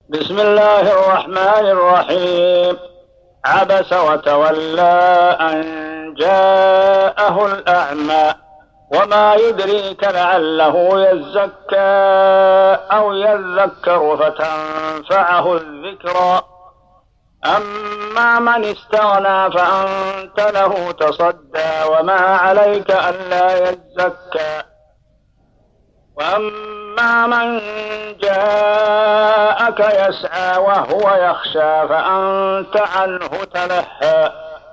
بسم الله الرحمن الرحيم. عبس وتولى أن جاءه الأعمى وما يدريك لعله يزكى أو يذكر فتنفعه الذكرى. أما من استغنى فأنت له تصدى وما عليك ألا يزكى. وأما من جاءك يسعى وهو يخشى فأنت عنه تلهى.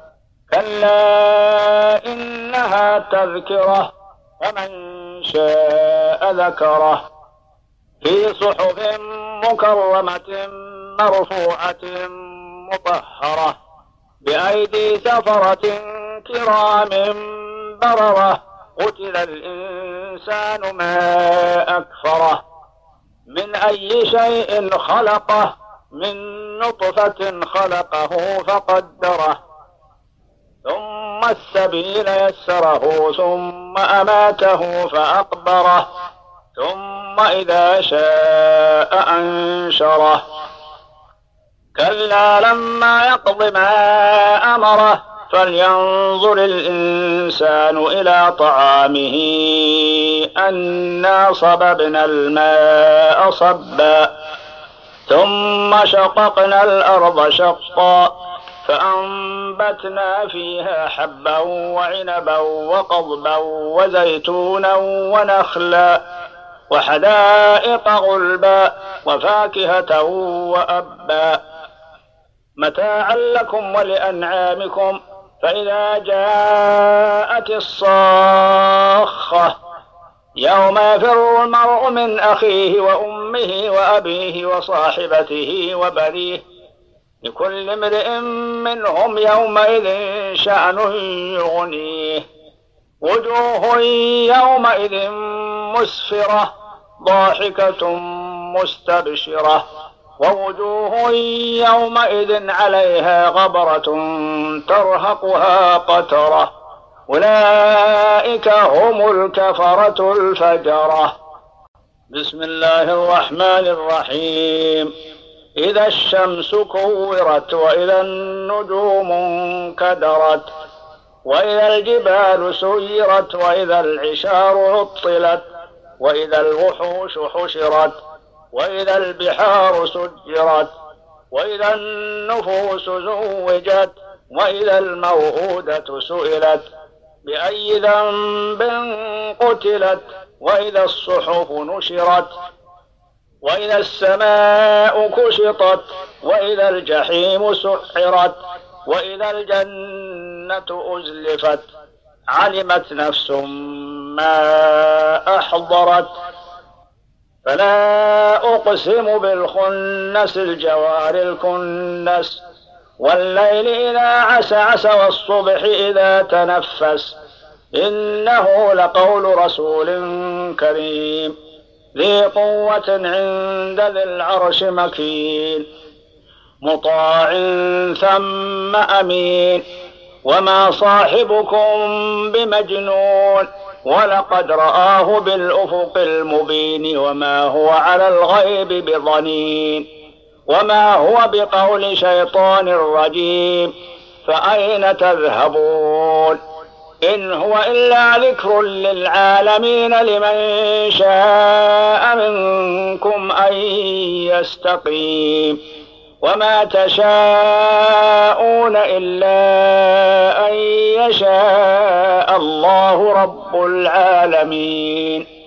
كلا إنها تذكرة ومن شاء ذكره في صحف مكرمة مرفوعة مطهرة بأيدي سفرة كرام بررة. قتل الإنسان ما أكفره من أي شيء خلقه من نطفة خلقه فقدره ثم السبيل يسره ثم أماته فأقبره ثم إذا شاء أنشره. كلا لما يقض ما أمره فلينظر الإنسان إلى طعامه أنا صببنا الماء صبا ثم شققنا الأرض شقا فأنبتنا فيها حبا وعنبا وقضبا وزيتونا ونخلا وحدائق غلبا وفاكهة وأبا متاعا لكم ولأنعامكم. فإذا جاءت الصاخة يوم يفر المرء من أخيه وأمه وأبيه وصاحبته وبنيه لكل امرئ منهم يومئذ شأن يغنيه. وجوه يومئذ مسفرة ضاحكة مستبشرة ووجوه يومئذ عليها غبرة ترهقها قترة أولئك هم الكفرة الفجرة. بسم الله الرحمن الرحيم. إذا الشمس كورت وإذا النجوم انكدرت وإذا الجبال سيرت وإذا العشار عطلت وإذا الوحوش حشرت وإذا البحار سجرت وإذا النفوس زوجت وإذا الموءودة سئلت بأي ذنب قتلت وإذا الصحف نشرت وإذا السماء كشطت وإذا الجحيم سعرت وإذا الجنة أزلفت علمت نفس ما أحضرت. فلا أقسم بالخنس الجوار الكنس والليل إذا عسعس والصبح إذا تنفس إنه لقول رسول كريم ذي قوة عند ذي العرش مكين مطاع ثم أمين وما صاحبكم بمجنون ولقد رآه بالأفق المبين وما هو على الغيب بضنين وما هو بقول شيطان رجيم فأين تذهبون إن هو إلا ذكر للعالمين لمن شاء منكم أن يستقيم وما تشاءون إلا أن يشاء الله رب العالمين.